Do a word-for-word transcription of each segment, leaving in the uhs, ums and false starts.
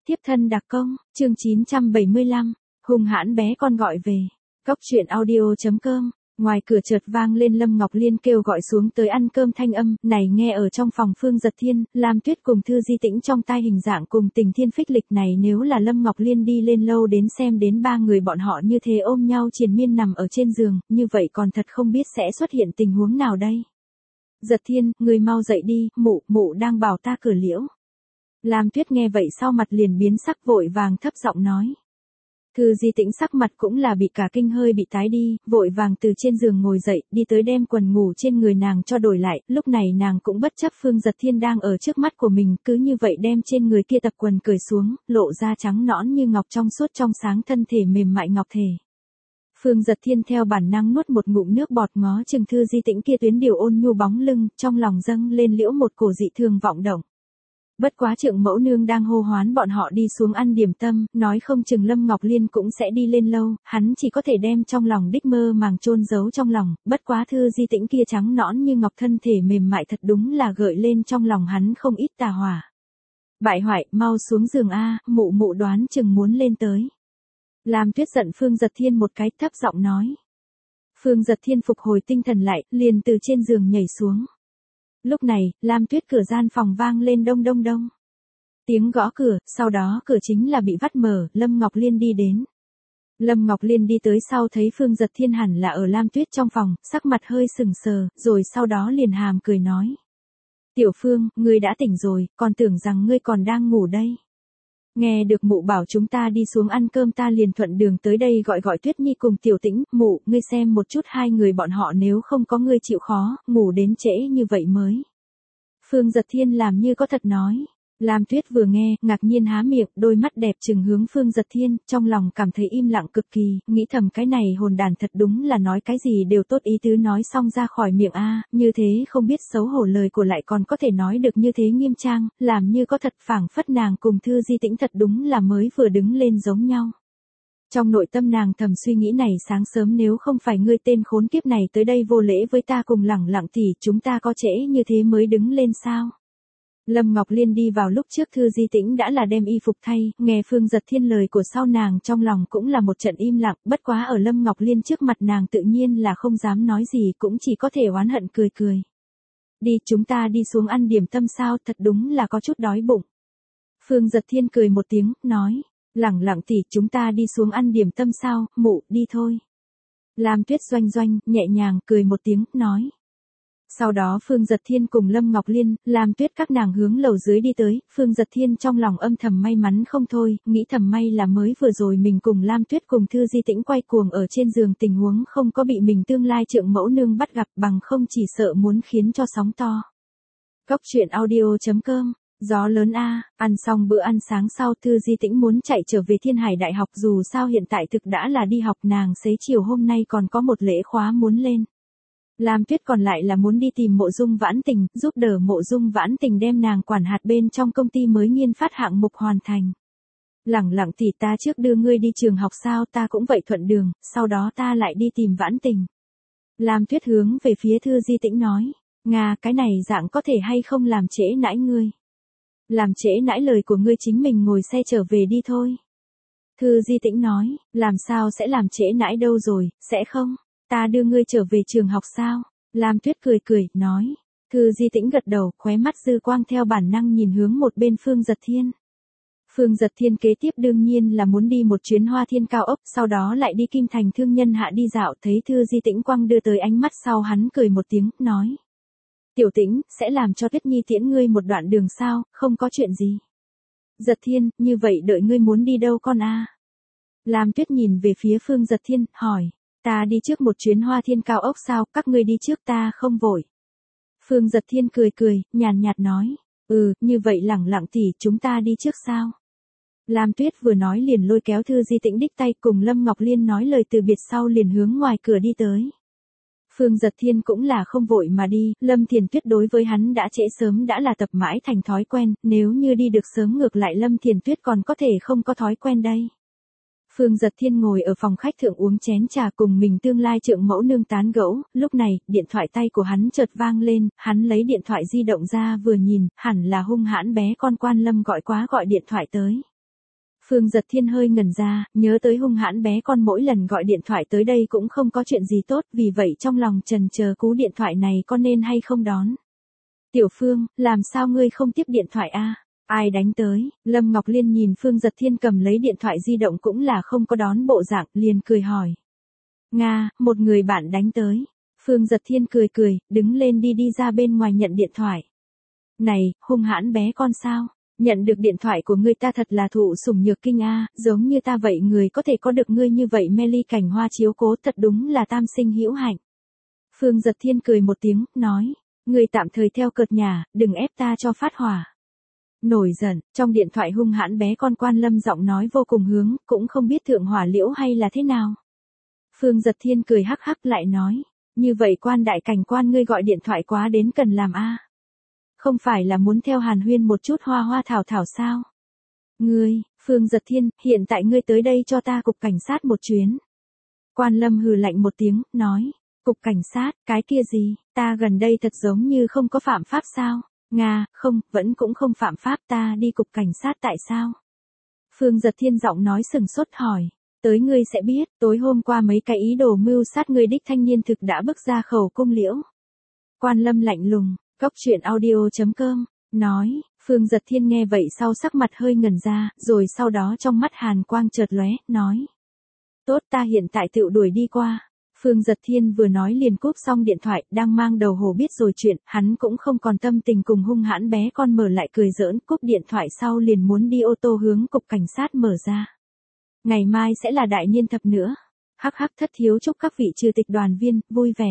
Tiếp thân đặc công, chương chín trăm bảy mươi lăm, hung hãn bé con gọi về. Cốc truyện audio chấm com. Ngoài cửa chợt vang lên Lâm Ngọc Liên kêu gọi xuống tới ăn cơm thanh âm, này nghe ở trong phòng Phương Giật Thiên, Lam Tuyết cùng Thư Di Tĩnh trong tai hình dạng cùng Tình Thiên Phích Lịch này, nếu là Lâm Ngọc Liên đi lên lâu đến xem đến ba người bọn họ như thế ôm nhau triền miên nằm ở trên giường, như vậy còn thật không biết sẽ xuất hiện tình huống nào đây. Giật Thiên, người mau dậy đi, mụ, mụ đang bảo ta cửa liễu. Lam Tuyết nghe vậy sau mặt liền biến sắc vội vàng thấp giọng nói. Thư Di Tĩnh sắc mặt cũng là bị cả kinh hơi bị tái đi, vội vàng từ trên giường ngồi dậy, đi tới đem quần ngủ trên người nàng cho đổi lại, lúc này nàng cũng bất chấp Phương Giật Thiên đang ở trước mắt của mình, cứ như vậy đem trên người kia tập quần cởi xuống, lộ ra trắng nõn như ngọc trong suốt trong sáng thân thể mềm mại ngọc thể. Phương Giật Thiên theo bản năng nuốt một ngụm nước bọt ngó chừng Thư Di Tĩnh kia tuyến điều ôn nhu bóng lưng, trong lòng dâng lên liễu một cổ dị thường vọng động. Bất quá trượng mẫu nương đang hô hoán bọn họ đi xuống ăn điểm tâm, nói không chừng Lâm Ngọc Liên cũng sẽ đi lên lâu, hắn chỉ có thể đem trong lòng đích mơ màng chôn giấu trong lòng, bất quá Thư Di Tĩnh kia trắng nõn như ngọc thân thể mềm mại thật đúng là gợi lên trong lòng hắn không ít tà hỏa. Bại hoại, mau xuống giường a, mụ mụ đoán chừng muốn lên tới. Lam Tuyết giận Phương Giật Thiên một cái thấp giọng nói. Phương Giật Thiên phục hồi tinh thần lại, liền từ trên giường nhảy xuống. Lúc này, Lam Tuyết cửa gian phòng vang lên đông đông đông. Tiếng gõ cửa, sau đó cửa chính là bị vắt mở, Lâm Ngọc Liên đi đến. Lâm Ngọc Liên đi tới sau thấy Phương Giật Thiên hẳn là ở Lam Tuyết trong phòng, sắc mặt hơi sừng sờ, rồi sau đó liền hàm cười nói. Tiểu Phương, ngươi đã tỉnh rồi, còn tưởng rằng ngươi còn đang ngủ đây. Nghe được mụ bảo chúng ta đi xuống ăn cơm ta liền thuận đường tới đây gọi gọi Tuyết Nhi cùng Tiểu Tĩnh, mụ, ngươi xem một chút hai người bọn họ nếu không có ngươi chịu khó, ngủ đến trễ như vậy mới. Phương Giật Thiên làm như có thật nói. Lam Tuyết vừa nghe, ngạc nhiên há miệng, đôi mắt đẹp trừng hướng Phương Giật Thiên, trong lòng cảm thấy im lặng cực kỳ, nghĩ thầm cái này hồn đàn thật đúng là nói cái gì đều tốt ý tứ nói xong ra khỏi miệng a, như thế không biết xấu hổ lời của lại còn có thể nói được như thế nghiêm trang, làm như có thật phảng phất nàng cùng Thư Di Tĩnh thật đúng là mới vừa đứng lên giống nhau. Trong nội tâm nàng thầm suy nghĩ này sáng sớm nếu không phải ngươi tên khốn kiếp này tới đây vô lễ với ta cùng lẳng lặng thì chúng ta có trễ như thế mới đứng lên sao? Lâm Ngọc Liên đi vào lúc trước Thư Di Tĩnh đã là đem y phục thay, nghe Phương Giật Thiên lời của sau nàng trong lòng cũng là một trận im lặng, bất quá ở Lâm Ngọc Liên trước mặt nàng tự nhiên là không dám nói gì cũng chỉ có thể oán hận cười cười. Đi chúng ta đi xuống ăn điểm tâm sao, thật đúng là có chút đói bụng. Phương Giật Thiên cười một tiếng, nói, lẳng lặng tỷ chúng ta đi xuống ăn điểm tâm sao, mụ, đi thôi. Lam Tuyết doanh doanh, nhẹ nhàng cười một tiếng, nói. Sau đó Phương Giật Thiên cùng Lâm Ngọc Liên, Lam Tuyết các nàng hướng lầu dưới đi tới, Phương Giật Thiên trong lòng âm thầm may mắn không thôi, nghĩ thầm may là mới vừa rồi mình cùng Lam Tuyết cùng Thư Di Tĩnh quay cuồng ở trên giường tình huống không có bị mình tương lai trượng mẫu nương bắt gặp bằng không chỉ sợ muốn khiến cho sóng to. Cốc truyện audio chấm com. Gió lớn a, ăn xong bữa ăn sáng sau Thư Di Tĩnh muốn chạy trở về Thiên Hải Đại học dù sao hiện tại thực đã là đi học nàng xế chiều hôm nay còn có một lễ khóa muốn lên. Lam Tuyết còn lại là muốn đi tìm Mộ Dung Vãn Tình, giúp đỡ Mộ Dung Vãn Tình đem nàng quản hạt bên trong công ty mới nghiên phát hạng mục hoàn thành. Lẳng lặng thì ta trước đưa ngươi đi trường học sao ta cũng vậy thuận đường, sau đó ta lại đi tìm Vãn Tình. Lam Tuyết hướng về phía Thư Di Tĩnh nói, Nga cái này dạng có thể hay không làm trễ nãi ngươi. Làm trễ nãi lời của ngươi chính mình ngồi xe trở về đi thôi. Thư Di Tĩnh nói, làm sao sẽ làm trễ nãi đâu rồi, sẽ không? Ta đưa ngươi trở về trường học sao? Lam Tuyết cười cười, nói. Thư Di Tĩnh gật đầu, khóe mắt dư quang theo bản năng nhìn hướng một bên Phương Giật Thiên. Phương Giật Thiên kế tiếp đương nhiên là muốn đi một chuyến Hoa Thiên cao ốc, sau đó lại đi Kim Thành Thương Nhân Hạ đi dạo, thấy Thư Di Tĩnh quăng đưa tới ánh mắt sau hắn cười một tiếng, nói. Tiểu Tĩnh, sẽ làm cho Tuyết Nhi tiễn ngươi một đoạn đường sao, không có chuyện gì. Giật Thiên, như vậy đợi ngươi muốn đi đâu con a? Lam Tuyết nhìn về phía Phương Giật Thiên, hỏi. Ta đi trước một chuyến Hoa Thiên cao ốc sao, các ngươi đi trước ta không vội. Phương Giật Thiên cười cười, nhàn nhạt nói, ừ, như vậy lẳng lặng thì chúng ta đi trước sao. Lam Tuyết vừa nói liền lôi kéo Thư Di Tĩnh đích tay cùng Lâm Ngọc Liên nói lời từ biệt sau liền hướng ngoài cửa đi tới. Phương Giật Thiên cũng là không vội mà đi, Lâm Thiền Tuyết đối với hắn đã trễ sớm đã là tập mãi thành thói quen, nếu như đi được sớm ngược lại Lâm Thiền Tuyết còn có thể không có thói quen đây. Phương Giật Thiên ngồi ở phòng khách thượng uống chén trà cùng mình tương lai trượng mẫu nương tán gẫu, lúc này, điện thoại tay của hắn chợt vang lên, hắn lấy điện thoại di động ra vừa nhìn, hẳn là hung hãn bé con Quan Lâm gọi quá gọi điện thoại tới. Phương Giật Thiên hơi ngẩn ra, nhớ tới hung hãn bé con mỗi lần gọi điện thoại tới đây cũng không có chuyện gì tốt, vì vậy trong lòng chần chờ cú điện thoại này có nên hay không đón. Tiểu Phương, làm sao ngươi không tiếp điện thoại a? Ai đánh tới? Lâm Ngọc Liên nhìn Phương Giật Thiên cầm lấy điện thoại di động cũng là không có đón bộ dạng, liền cười hỏi. Nga, một người bạn đánh tới. Phương Giật Thiên cười cười, đứng lên đi đi ra bên ngoài nhận điện thoại. Này, hung hãn bé con sao? Nhận được điện thoại của ngươi ta thật là thụ sủng nhược kinh a, giống như ta vậy người có thể có được ngươi như vậy mê ly cảnh hoa chiếu cố thật đúng là tam sinh hữu hạnh. Phương Giật Thiên cười một tiếng, nói, ngươi tạm thời theo cợt nhà, đừng ép ta cho phát hỏa. Nổi giận, trong điện thoại hung hãn bé con Quan Lâm giọng nói vô cùng hướng, cũng không biết thượng hỏa liễu hay là thế nào. Phương Giật Thiên cười hắc hắc lại nói, như vậy Quan đại cảnh quan ngươi gọi điện thoại quá đến cần làm a. Không phải là muốn theo hàn huyên một chút hoa hoa thảo thảo sao? Ngươi, Phương Giật Thiên, hiện tại ngươi tới đây cho ta cục cảnh sát một chuyến. Quan Lâm hừ lạnh một tiếng, nói, cục cảnh sát, cái kia gì, ta gần đây thật giống như không có phạm pháp sao? Nga, không, vẫn cũng không phạm pháp, ta đi cục cảnh sát tại sao? Phương Giật Thiên giọng nói sừng sốt hỏi, tới ngươi sẽ biết, tối hôm qua mấy cái ý đồ mưu sát ngươi đích thanh niên thực đã bước ra khẩu cung liễu. Quan Lâm lạnh lùng. Cốc truyện audio chấm com, nói, Phương Giật Thiên nghe vậy sau sắc mặt hơi ngẩn ra, rồi sau đó trong mắt hàn quang chợt lóe, nói. Tốt ta hiện tại tự đuổi đi qua. Phương Giật Thiên vừa nói liền cúp xong điện thoại, đang mang đầu hồ biết rồi chuyện, hắn cũng không còn tâm tình cùng hung hãn bé con mở lại cười giỡn, cúp điện thoại sau liền muốn đi ô tô hướng cục cảnh sát mở ra. Ngày mai sẽ là đại niên thập nữa. Hắc hắc thất thiếu chúc các vị trừ tịch đoàn viên, vui vẻ.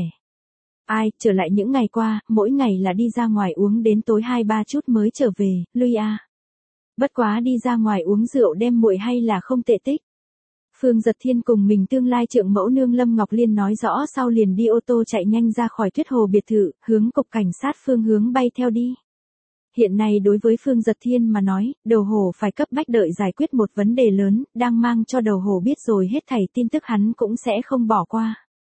Ai, trở lại những ngày qua, mỗi ngày là đi ra ngoài uống đến tối hai ba chút mới trở về, lui a. Bất quá đi ra ngoài uống rượu đem muội hay là không tệ tích. Phương Giật Thiên cùng mình tương lai trượng mẫu nương Lâm Ngọc Liên nói rõ sau liền đi ô tô chạy nhanh ra khỏi Tuyết Hồ biệt thự, hướng cục cảnh sát phương hướng bay theo đi. Hiện nay đối với Phương Giật Thiên mà nói, đầu hồ phải cấp bách đợi giải quyết một vấn đề lớn, đang mang cho đầu hồ biết rồi hết thảy tin tức hắn cũng sẽ không bỏ qua.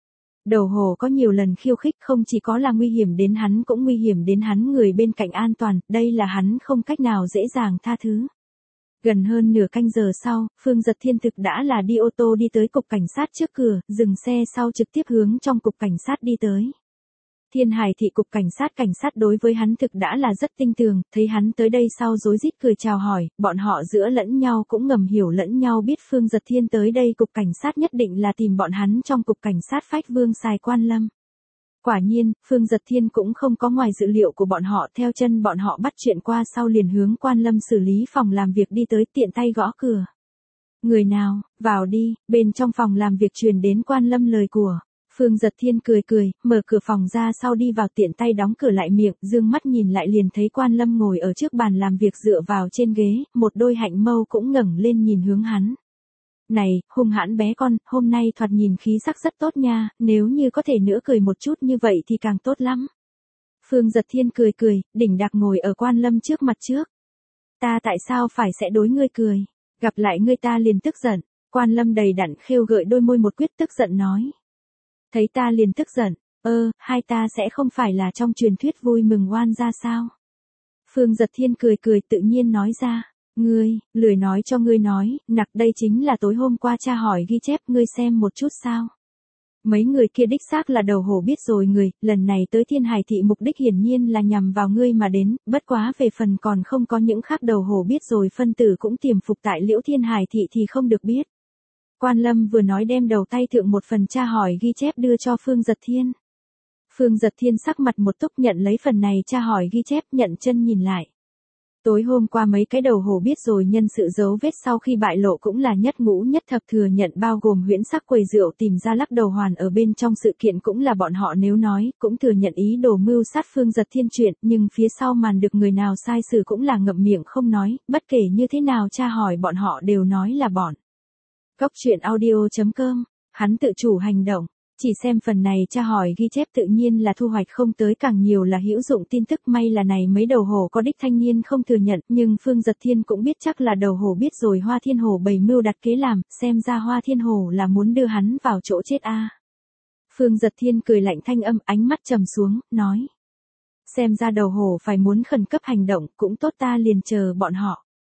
Đầu hồ có nhiều lần khiêu khích không chỉ có là nguy hiểm đến hắn cũng nguy hiểm đến hắn người bên cạnh an toàn, đây là hắn không cách nào dễ dàng tha thứ. Gần hơn nửa canh giờ sau, Phương Giật Thiên thực đã là đi ô tô đi tới cục cảnh sát trước cửa, dừng xe sau trực tiếp hướng trong cục cảnh sát đi tới. Thiên Hải thị cục cảnh sát cảnh sát đối với hắn thực đã là rất tinh tường, thấy hắn tới đây sau rối rít cười chào hỏi, bọn họ giữa lẫn nhau cũng ngầm hiểu lẫn nhau biết Phương Giật Thiên tới đây cục cảnh sát nhất định là tìm bọn hắn trong cục cảnh sát Phách Vương Sài Quan Lâm. Quả nhiên, Phương Giật Thiên cũng không có ngoài dự liệu của bọn họ, theo chân bọn họ bắt chuyện qua sau liền hướng Quan Lâm xử lý phòng làm việc đi tới tiện tay gõ cửa. Người nào, vào đi, bên trong phòng làm việc truyền đến Quan Lâm lời của. Phương Giật Thiên cười cười, mở cửa phòng ra sau đi vào tiện tay đóng cửa lại miệng, dương mắt nhìn lại liền thấy Quan Lâm ngồi ở trước bàn làm việc dựa vào trên ghế, một đôi hạnh mâu cũng ngẩng lên nhìn hướng hắn. Này, hung hãn bé con, hôm nay thoạt nhìn khí sắc rất tốt nha, nếu như có thể nữa cười một chút như vậy thì càng tốt lắm. Phương Giật Thiên cười cười, đỉnh đạc ngồi ở Quan Lâm trước mặt trước. Ta tại sao phải sẽ đối ngươi cười, gặp lại ngươi ta liền tức giận, Quan Lâm đầy đặn khêu gợi đôi môi một quyết tức giận nói. Thấy ta liền tức giận, ơ, hai ta sẽ không phải là trong truyền thuyết vui mừng oan ra sao? Phương Giật Thiên cười cười tự nhiên nói ra, ngươi, lười nói cho ngươi nói, nặc đây chính là tối hôm qua cha hỏi ghi chép ngươi xem một chút sao? Mấy người kia đích xác là đầu hổ biết rồi người, lần này tới Thiên Hải thị mục đích hiển nhiên là nhằm vào ngươi mà đến, bất quá về phần còn không có những khác đầu hổ biết rồi phân tử cũng tiềm phục tại Liễu Thiên Hải thị thì không được biết. Quan Lâm vừa nói đem đầu tay thượng một phần tra hỏi ghi chép đưa cho Phương Giật Thiên. Phương Giật Thiên sắc mặt một túc nhận lấy phần này tra hỏi ghi chép nhận chân nhìn lại. Tối hôm qua mấy cái đầu hổ biết rồi nhân sự dấu vết sau khi bại lộ cũng là nhất ngũ nhất thập thừa nhận bao gồm huyễn sắc quầy rượu tìm ra lắc đầu hoàn ở bên trong sự kiện cũng là bọn họ nếu nói, cũng thừa nhận ý đồ mưu sát Phương Giật Thiên chuyện, nhưng phía sau màn được người nào sai xử cũng là ngậm miệng không nói, bất kể như thế nào tra hỏi bọn họ đều nói là bọn. Cốc truyện audio chấm com, hắn tự chủ hành động, chỉ xem phần này tra hỏi ghi chép tự nhiên là thu hoạch không tới càng nhiều là hữu dụng tin tức may là này mấy đầu hổ có đích thanh niên không thừa nhận nhưng Phương Giật Thiên cũng biết chắc là đầu hổ biết rồi Hoa Thiên Hổ bày mưu đặt kế làm, xem ra Hoa Thiên Hổ là muốn đưa hắn vào chỗ chết a. À. Phương Giật Thiên cười lạnh thanh âm ánh mắt trầm xuống, nói. Xem ra đầu hổ phải muốn khẩn cấp hành động cũng tốt ta liền chờ bọn họ.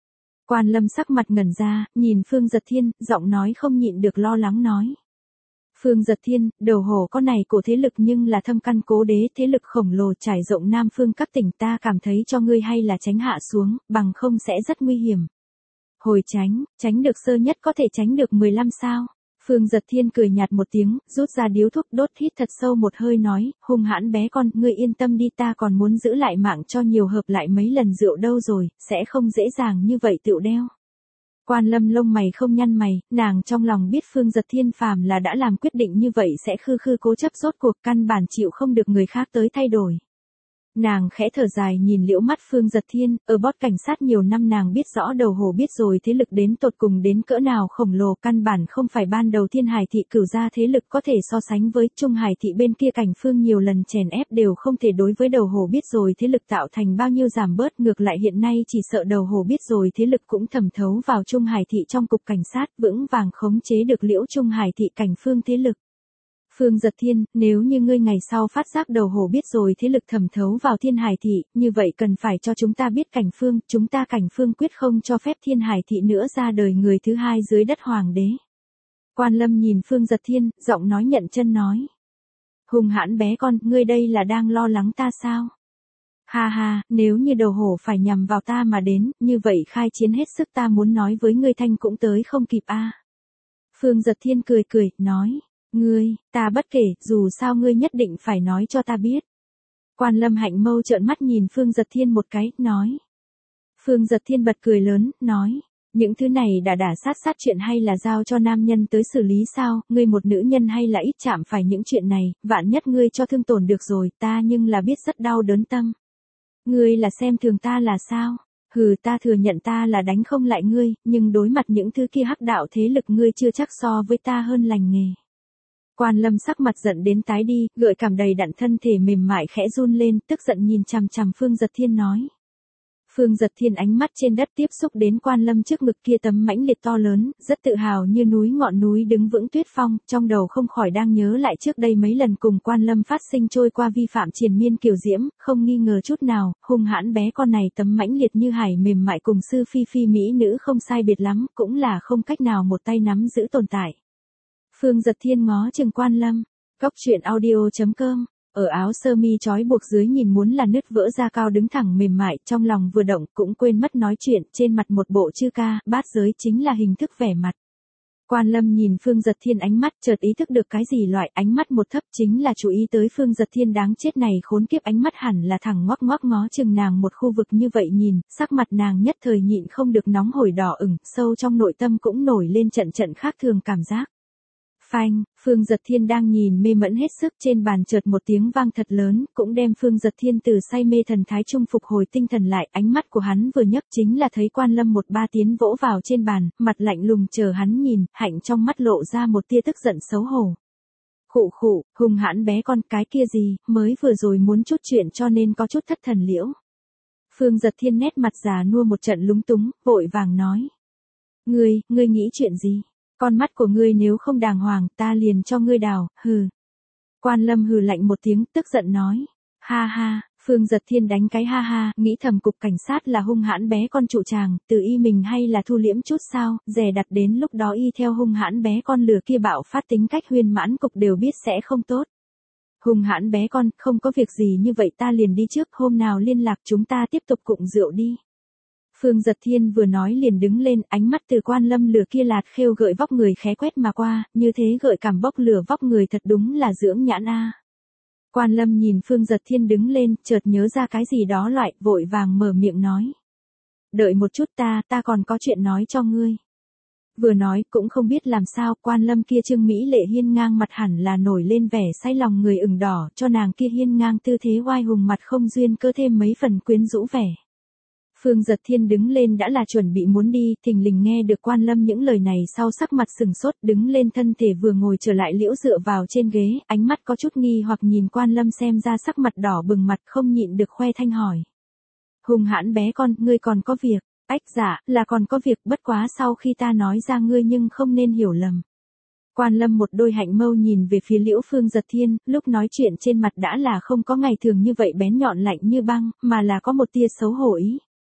Quan Lâm sắc mặt ngẩn ra, nhìn Phương Giật Thiên, giọng nói không nhịn được lo lắng nói. Phương Giật Thiên, đầu hồ có này của thế lực nhưng là thâm căn cố đế, thế lực khổng lồ trải rộng Nam Phương các tỉnh, ta cảm thấy cho ngươi hay là tránh hạ xuống, bằng không sẽ rất nguy hiểm. Hồi tránh, tránh được sơ nhất có thể tránh được mười lăm sao? Phương Giật Thiên cười nhạt một tiếng, rút ra điếu thuốc đốt hít thật sâu một hơi nói, hung hãn bé con, ngươi yên tâm đi, ta còn muốn giữ lại mạng cho nhiều hợp lại mấy lần rượu đâu rồi, sẽ không dễ dàng như vậy tựu đeo. Quan Lâm lông mày không nhăn mày, nàng trong lòng biết Phương Giật Thiên phàm là đã làm quyết định như vậy sẽ khư khư cố chấp, rốt cuộc căn bản chịu không được người khác tới thay đổi. Nàng khẽ thở dài nhìn liễu mắt Phương Giật Thiên, ở bót cảnh sát nhiều năm nàng biết rõ đầu hồ biết rồi thế lực đến tột cùng đến cỡ nào khổng lồ, căn bản không phải ban đầu Thiên Hải thị cửu gia thế lực có thể so sánh với. Trung Hải thị bên kia Cảnh Phương nhiều lần chèn ép đều không thể đối với đầu hồ biết rồi thế lực tạo thành bao nhiêu giảm bớt, ngược lại hiện nay chỉ sợ đầu hồ biết rồi thế lực cũng thẩm thấu vào Trung Hải thị trong cục cảnh sát, vững vàng khống chế được liễu Trung Hải thị Cảnh Phương thế lực. Phương Giật Thiên, nếu như ngươi ngày sau phát giác đầu hồ biết rồi thế lực thẩm thấu vào Thiên Hải thị, như vậy cần phải cho chúng ta biết Cảnh Phương, chúng ta Cảnh Phương quyết không cho phép Thiên Hải thị nữa ra đời người thứ hai dưới đất hoàng đế. Quan Lâm nhìn Phương Giật Thiên, giọng nói nhận chân nói. Hung hãn bé con, ngươi đây là đang lo lắng ta sao? Ha ha, nếu như đầu hổ phải nhằm vào ta mà đến, như vậy khai chiến hết sức, ta muốn nói với ngươi thanh cũng tới không kịp a. À. Phương Giật Thiên cười cười, nói. Ngươi, ta bất kể, dù sao ngươi nhất định phải nói cho ta biết. Quan Lâm hạnh mâu trợn mắt nhìn Phương Giật Thiên một cái, nói. Phương Giật Thiên bật cười lớn, nói. Những thứ này đã đả sát sát chuyện hay là giao cho nam nhân tới xử lý sao, ngươi một nữ nhân hay là ít chạm phải những chuyện này, vạn nhất ngươi cho thương tổn được rồi, ta nhưng là biết rất đau đớn tâm. Ngươi là xem thường ta là sao? Hừ, ta thừa nhận ta là đánh không lại ngươi, nhưng đối mặt những thứ kia hắc đạo thế lực ngươi chưa chắc so với ta hơn lành nghề. Quan Lâm sắc mặt giận đến tái đi, gợi cảm đầy đặn thân thể mềm mại khẽ run lên, tức giận nhìn chằm chằm Phương Giật Thiên nói. Phương Giật Thiên ánh mắt trên đất tiếp xúc đến Quan Lâm trước ngực kia tấm mãnh liệt to lớn, rất tự hào như núi ngọn núi đứng vững tuyết phong, trong đầu không khỏi đang nhớ lại trước đây mấy lần cùng Quan Lâm phát sinh trôi qua vi phạm triền miên kiều diễm, không nghi ngờ chút nào, hung hãn bé con này tấm mãnh liệt như hải mềm mại cùng sư phi phi mỹ nữ không sai biệt lắm, cũng là không cách nào một tay nắm giữ tồn tại. Phương Giật Thiên ngó chừng Quan Lâm, góc truyện audio chấm com. Ở áo sơ mi trói buộc dưới nhìn muốn là nứt vỡ ra cao đứng thẳng mềm mại, trong lòng vừa động cũng quên mất nói chuyện, trên mặt một bộ chư ca, bát giới chính là hình thức vẻ mặt. Quan Lâm nhìn Phương Giật Thiên ánh mắt, chợt ý thức được cái gì, loại ánh mắt một thấp chính là chú ý tới Phương Giật Thiên đáng chết này khốn kiếp, ánh mắt hẳn là thẳng ngoác ngoác ngó chừng nàng một khu vực như vậy nhìn, sắc mặt nàng nhất thời nhịn không được nóng hổi đỏ ửng, sâu trong nội tâm cũng nổi lên trận trận khác thường cảm giác. Phanh, Phương Giật Thiên đang nhìn mê mẫn hết sức, trên bàn chợt một tiếng vang thật lớn, cũng đem Phương Giật Thiên từ say mê thần thái trung phục hồi tinh thần lại, ánh mắt của hắn vừa nhấc chính là thấy Quan Lâm một ba tiến vỗ vào trên bàn, mặt lạnh lùng chờ hắn nhìn, hạnh trong mắt lộ ra một tia tức giận xấu hổ. Khụ khụ, hung hãn bé con, cái kia gì, mới vừa rồi muốn chút chuyện cho nên có chút thất thần liễu. Phương Giật Thiên nét mặt già nua một trận lúng túng, vội vàng nói. Ngươi, ngươi nghĩ chuyện gì? Con mắt của ngươi nếu không đàng hoàng, ta liền cho ngươi đào, hừ. Quan Lâm hừ lạnh một tiếng, tức giận nói. Ha ha, Phương Giật Thiên đánh cái ha ha, nghĩ thầm cục cảnh sát là hung hãn bé con trụ tràng, tự y mình hay là thu liễm chút sao, dè đặt đến lúc đó y theo hung hãn bé con lừa kia bạo phát tính cách huyên mãn cục đều biết sẽ không tốt. Hung hãn bé con, không có việc gì như vậy ta liền đi trước, hôm nào liên lạc chúng ta tiếp tục cụng rượu đi. Phương Giật Thiên vừa nói liền đứng lên, ánh mắt từ Quan Lâm lửa kia lạt khêu gợi vóc người khé quét mà qua, như thế gợi cảm bốc lửa vóc người thật đúng là dưỡng nhãn a. Quan Lâm nhìn Phương Giật Thiên đứng lên, chợt nhớ ra cái gì đó loại, vội vàng mở miệng nói. Đợi một chút ta, ta còn có chuyện nói cho ngươi. Vừa nói, cũng không biết làm sao, Quan Lâm kia trương mỹ lệ hiên ngang mặt hẳn là nổi lên vẻ say lòng người ửng đỏ, cho nàng kia hiên ngang tư thế oai hùng mặt không duyên cơ thêm mấy phần quyến rũ vẻ. Phương Giật Thiên đứng lên đã là chuẩn bị muốn đi, thình lình nghe được Quan Lâm những lời này sau sắc mặt sừng sốt, đứng lên thân thể vừa ngồi trở lại liễu dựa vào trên ghế, ánh mắt có chút nghi hoặc nhìn Quan Lâm xem ra sắc mặt đỏ bừng mặt không nhịn được khoe thanh hỏi. Hung hãn bé con, ngươi còn có việc, ách dạ, là còn có việc bất quá sau khi ta nói ra ngươi nhưng không nên hiểu lầm. Quan Lâm một đôi hạnh mâu nhìn về phía liễu Phương Giật Thiên, lúc nói chuyện trên mặt đã là không có ngày thường như vậy bén nhọn lạnh như băng, mà là có một tia xấu hổ ý.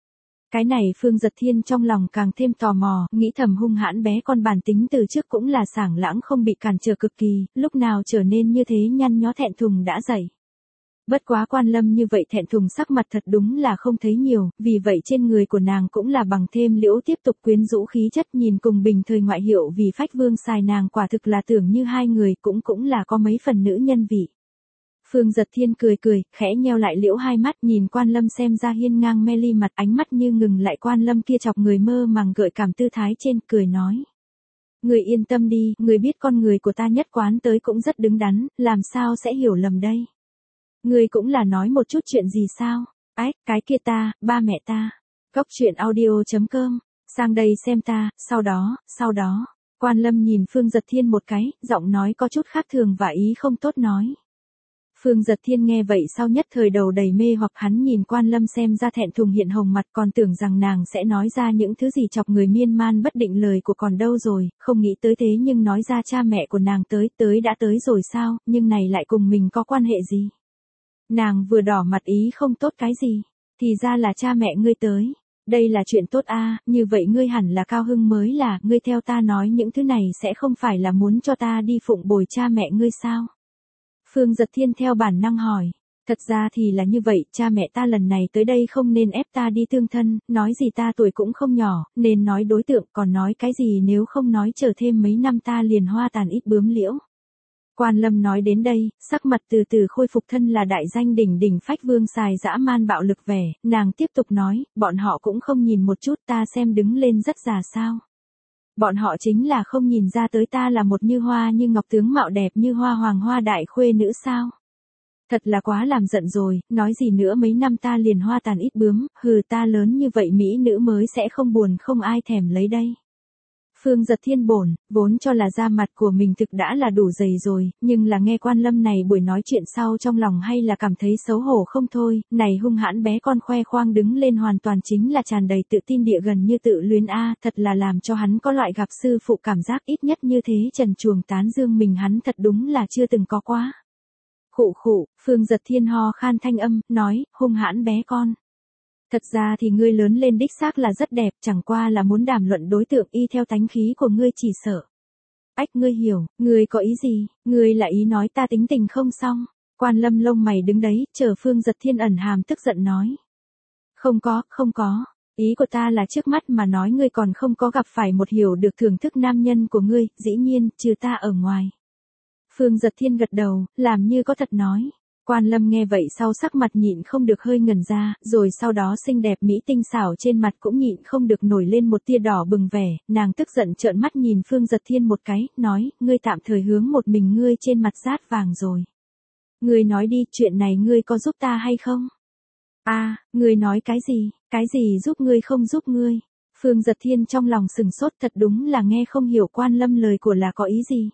Cái này Phương Giật Thiên trong lòng càng thêm tò mò, nghĩ thầm hung hãn bé con bản tính từ trước cũng là sảng lãng không bị cản trở cực kỳ, lúc nào trở nên như thế nhăn nhó thẹn thùng đã dậy. Bất quá Quan Lâm như vậy thẹn thùng sắc mặt thật đúng là không thấy nhiều, vì vậy trên người của nàng cũng là bằng thêm liễu tiếp tục quyến rũ khí chất nhìn cùng bình thời ngoại hiệu vì phách vương xài nàng quả thực là tưởng như hai người cũng cũng là có mấy phần nữ nhân vị. Phương Giật Thiên cười cười, khẽ nheo lại liễu hai mắt nhìn Quan Lâm xem ra hiên ngang mê ly mặt ánh mắt như ngừng lại Quan Lâm kia chọc người mơ màng gợi cảm tư thái trên cười nói. Người yên tâm đi, người biết con người của ta nhất quán tới cũng rất đứng đắn, làm sao sẽ hiểu lầm đây. Người cũng là nói một chút chuyện gì sao, ái, cái kia ta, ba mẹ ta. Cốc truyện audio chấm com, sang đây xem ta, sau đó, sau đó. Quan Lâm nhìn Phương Giật Thiên một cái, giọng nói có chút khác thường và ý không tốt nói. Phương Giật Thiên nghe vậy sau nhất thời đầu đầy mê hoặc hắn nhìn Quan Lâm xem ra thẹn thùng hiện hồng mặt còn tưởng rằng nàng sẽ nói ra những thứ gì chọc người miên man bất định lời của còn đâu rồi, không nghĩ tới thế nhưng nói ra cha mẹ của nàng tới, tới đã tới rồi sao, nhưng này lại cùng mình có quan hệ gì. Nàng vừa đỏ mặt ý không tốt cái gì, thì ra là cha mẹ ngươi tới. Đây là chuyện tốt a, như vậy ngươi hẳn là cao hưng mới là, ngươi theo ta nói những thứ này sẽ không phải là muốn cho ta đi phụng bồi cha mẹ ngươi sao? Phương Giật Thiên theo bản năng hỏi, thật ra thì là như vậy, cha mẹ ta lần này tới đây không nên ép ta đi tương thân, nói gì ta tuổi cũng không nhỏ, nên nói đối tượng, còn nói cái gì nếu không nói chờ thêm mấy năm ta liền hoa tàn ít bướm liễu. Quan Lâm nói đến đây, sắc mặt từ từ khôi phục thân là đại danh đỉnh đỉnh phách vương xài dã man bạo lực vẻ, nàng tiếp tục nói, bọn họ cũng không nhìn một chút ta xem đứng lên rất già sao. Bọn họ chính là không nhìn ra tới ta là một như hoa như ngọc tướng mạo đẹp như hoa hoàng hoa đại khuê nữ sao. Thật là quá làm giận rồi, nói gì nữa mấy năm ta liền hoa tàn ít bướm, hừ ta lớn như vậy mỹ nữ mới sẽ không buồn không ai thèm lấy đây. Phương Giật Thiên bổn, vốn cho là da mặt của mình thực đã là đủ dày rồi, nhưng là nghe Quan Lâm này buổi nói chuyện sau trong lòng hay là cảm thấy xấu hổ không thôi, này hung hãn bé con khoe khoang đứng lên hoàn toàn chính là tràn đầy tự tin địa gần như tự luyến a, thật là làm cho hắn có loại gặp sư phụ cảm giác ít nhất như thế trần truồng tán dương mình hắn thật đúng là chưa từng có quá. Khụ khụ, Phương Giật Thiên ho khan thanh âm, nói, hung hãn bé con. Thật ra thì ngươi lớn lên đích xác là rất đẹp, chẳng qua là muốn đàm luận đối tượng y theo tánh khí của ngươi chỉ sợ. Ách ngươi hiểu, ngươi có ý gì, ngươi là ý nói ta tính tình không xong. Quan Lâm lông mày đứng đấy, chờ Phương Giật Thiên ẩn hàm tức giận nói. Không có, không có, ý của ta là trước mắt mà nói ngươi còn không có gặp phải một hiểu được thưởng thức nam nhân của ngươi, dĩ nhiên, trừ ta ở ngoài. Phương Giật Thiên gật đầu, làm như có thật nói. Quan Lâm nghe vậy sau sắc mặt nhịn không được hơi ngẩn ra, rồi sau đó xinh đẹp mỹ tinh xảo trên mặt cũng nhịn không được nổi lên một tia đỏ bừng vẻ, nàng tức giận trợn mắt nhìn Phương Giật Thiên một cái, nói, ngươi tạm thời hướng một mình ngươi trên mặt rát vàng rồi. Ngươi nói đi, chuyện này ngươi có giúp ta hay không? A, à, ngươi nói cái gì, cái gì giúp ngươi không giúp ngươi? Phương Giật Thiên trong lòng sừng sốt thật đúng là nghe không hiểu Quan Lâm lời của là có ý gì.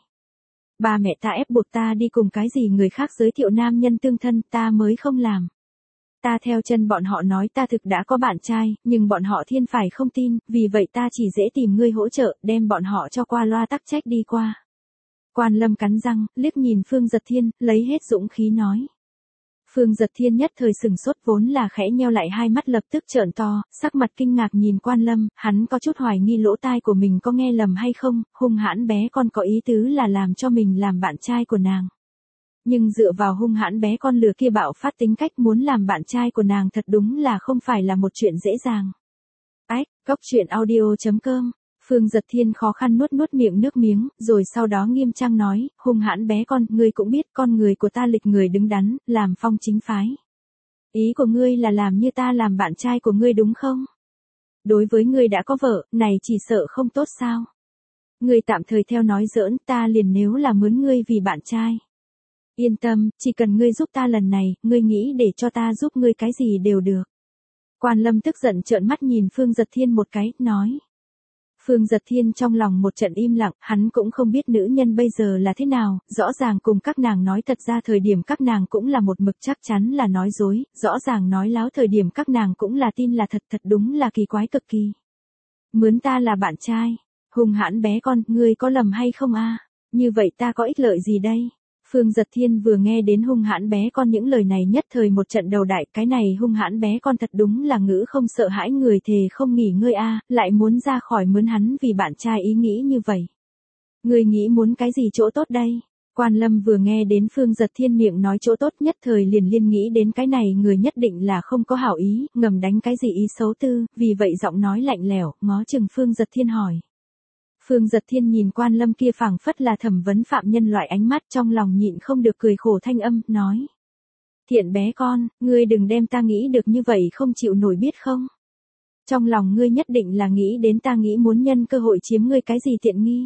Ba mẹ ta ép buộc ta đi cùng cái gì người khác giới thiệu nam nhân tương thân ta mới không làm. Ta theo chân bọn họ nói ta thực đã có bạn trai, nhưng bọn họ thiên phải không tin, vì vậy ta chỉ dễ tìm ngươi hỗ trợ, đem bọn họ cho qua loa tắc trách đi qua. Quan Lâm cắn răng, liếc nhìn Phương Giật Thiên, lấy hết dũng khí nói. Phương Giật Thiên nhất thời sừng sốt vốn là khẽ nheo lại hai mắt lập tức trợn to, sắc mặt kinh ngạc nhìn Quan Lâm, hắn có chút hoài nghi lỗ tai của mình có nghe lầm hay không, hung hãn bé con có ý tứ là làm cho mình làm bạn trai của nàng. Nhưng dựa vào hung hãn bé con lừa kia bạo phát tính cách muốn làm bạn trai của nàng thật đúng là không phải là một chuyện dễ dàng. Ách, cốc truyện audio chấm com. Phương Giật Thiên khó khăn nuốt nuốt miệng nước miếng, rồi sau đó nghiêm trang nói, hung hãn bé con, ngươi cũng biết con người của ta lịch người đứng đắn, làm phong chính phái. Ý của ngươi là làm như ta làm bạn trai của ngươi đúng không? Đối với ngươi đã có vợ, này chỉ sợ không tốt sao? Ngươi tạm thời theo nói giỡn, ta liền nếu là mướn ngươi vì bạn trai. Yên tâm, chỉ cần ngươi giúp ta lần này, ngươi nghĩ để cho ta giúp ngươi cái gì đều được. Quan Lâm tức giận trợn mắt nhìn Phương Giật Thiên một cái, nói. Phương Giật Thiên trong lòng một trận im lặng, hắn cũng không biết nữ nhân bây giờ là thế nào, rõ ràng cùng các nàng nói thật ra thời điểm các nàng cũng là một mực chắc chắn là nói dối, rõ ràng nói láo thời điểm các nàng cũng là tin là thật thật đúng là kỳ quái cực kỳ. Mướn ta là bạn trai, hung hãn bé con, ngươi có lầm hay không a? Như vậy ta có ích lợi gì đây? Phương Giật Thiên vừa nghe đến hung hãn bé con những lời này nhất thời một trận đầu đại, cái này hung hãn bé con thật đúng là ngữ không sợ hãi người thề không nghỉ ngơi a, lại muốn ra khỏi mướn hắn vì bạn trai ý nghĩ như vậy. Người nghĩ muốn cái gì chỗ tốt đây? Quan Lâm vừa nghe đến Phương Giật Thiên miệng nói chỗ tốt nhất thời liền liên nghĩ đến cái này người nhất định là không có hảo ý, ngầm đánh cái gì ý xấu tư, vì vậy giọng nói lạnh lẽo, ngó chừng Phương Giật Thiên hỏi. Phương Giật Thiên nhìn Quan Lâm kia phảng phất là thẩm vấn phạm nhân loại ánh mắt, trong lòng nhịn không được cười khổ thanh âm, nói. Thiện bé con, ngươi đừng đem ta nghĩ được như vậy không chịu nổi biết không? Trong lòng ngươi nhất định là nghĩ đến ta nghĩ muốn nhân cơ hội chiếm ngươi cái gì tiện nghi.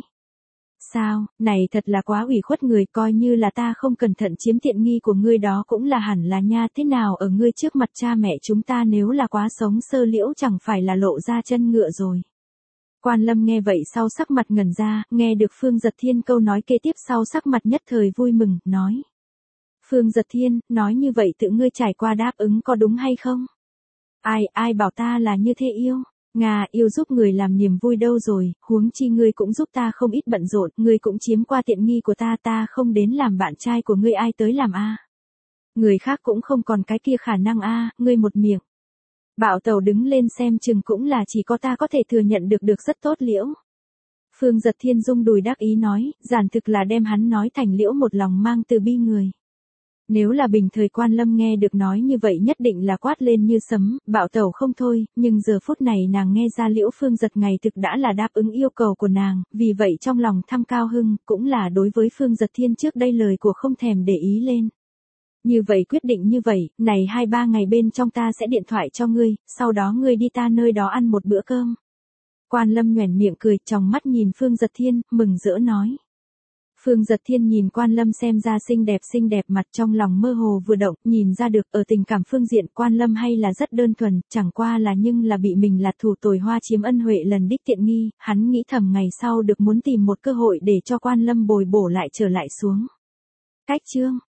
Sao, này thật là quá ủy khuất người, coi như là ta không cẩn thận chiếm tiện nghi của ngươi đó cũng là hẳn là nha, thế nào ở ngươi trước mặt cha mẹ chúng ta nếu là quá sống sơ liễu chẳng phải là lộ ra chân ngựa rồi. Quan Lâm nghe vậy sau sắc mặt ngẩn ra, nghe được Phương Giật Thiên câu nói kế tiếp sau sắc mặt nhất thời vui mừng, nói. Phương Giật Thiên, nói như vậy tự ngươi trải qua đáp ứng có đúng hay không? Ai, ai bảo ta là như thế yêu? Nga, yêu giúp người làm niềm vui đâu rồi, huống chi ngươi cũng giúp ta không ít bận rộn, ngươi cũng chiếm qua tiện nghi của ta, ta không đến làm bạn trai của ngươi ai tới làm a? Người khác cũng không còn cái kia khả năng a, ngươi một miệng. Bảo Tẩu đứng lên xem chừng cũng là chỉ có ta có thể thừa nhận được được rất tốt liễu. Phương Giật Thiên rung đùi đắc ý nói, giản thực là đem hắn nói thành liễu một lòng mang từ bi người. Nếu là bình thời Quan Lâm nghe được nói như vậy nhất định là quát lên như sấm, Bảo Tẩu không thôi, nhưng giờ phút này nàng nghe ra liễu Phương Giật ngày thực đã là đáp ứng yêu cầu của nàng, vì vậy trong lòng thăm cao hưng, cũng là đối với Phương Giật Thiên trước đây lời của không thèm để ý lên. Như vậy quyết định như vậy, này hai ba ngày bên trong ta sẽ điện thoại cho ngươi, sau đó ngươi đi ta nơi đó ăn một bữa cơm. Quan Lâm nhoẻn miệng cười, tròng mắt nhìn Phương Giật Thiên, mừng rỡ nói. Phương Giật Thiên nhìn Quan Lâm xem ra xinh đẹp xinh đẹp mặt trong lòng mơ hồ vừa động, nhìn ra được ở tình cảm phương diện Quan Lâm hay là rất đơn thuần, chẳng qua là nhưng là bị mình là thủ tồi hoa chiếm ân huệ lần đích tiện nghi, hắn nghĩ thầm ngày sau được muốn tìm một cơ hội để cho Quan Lâm bồi bổ lại trở lại xuống. Cách chương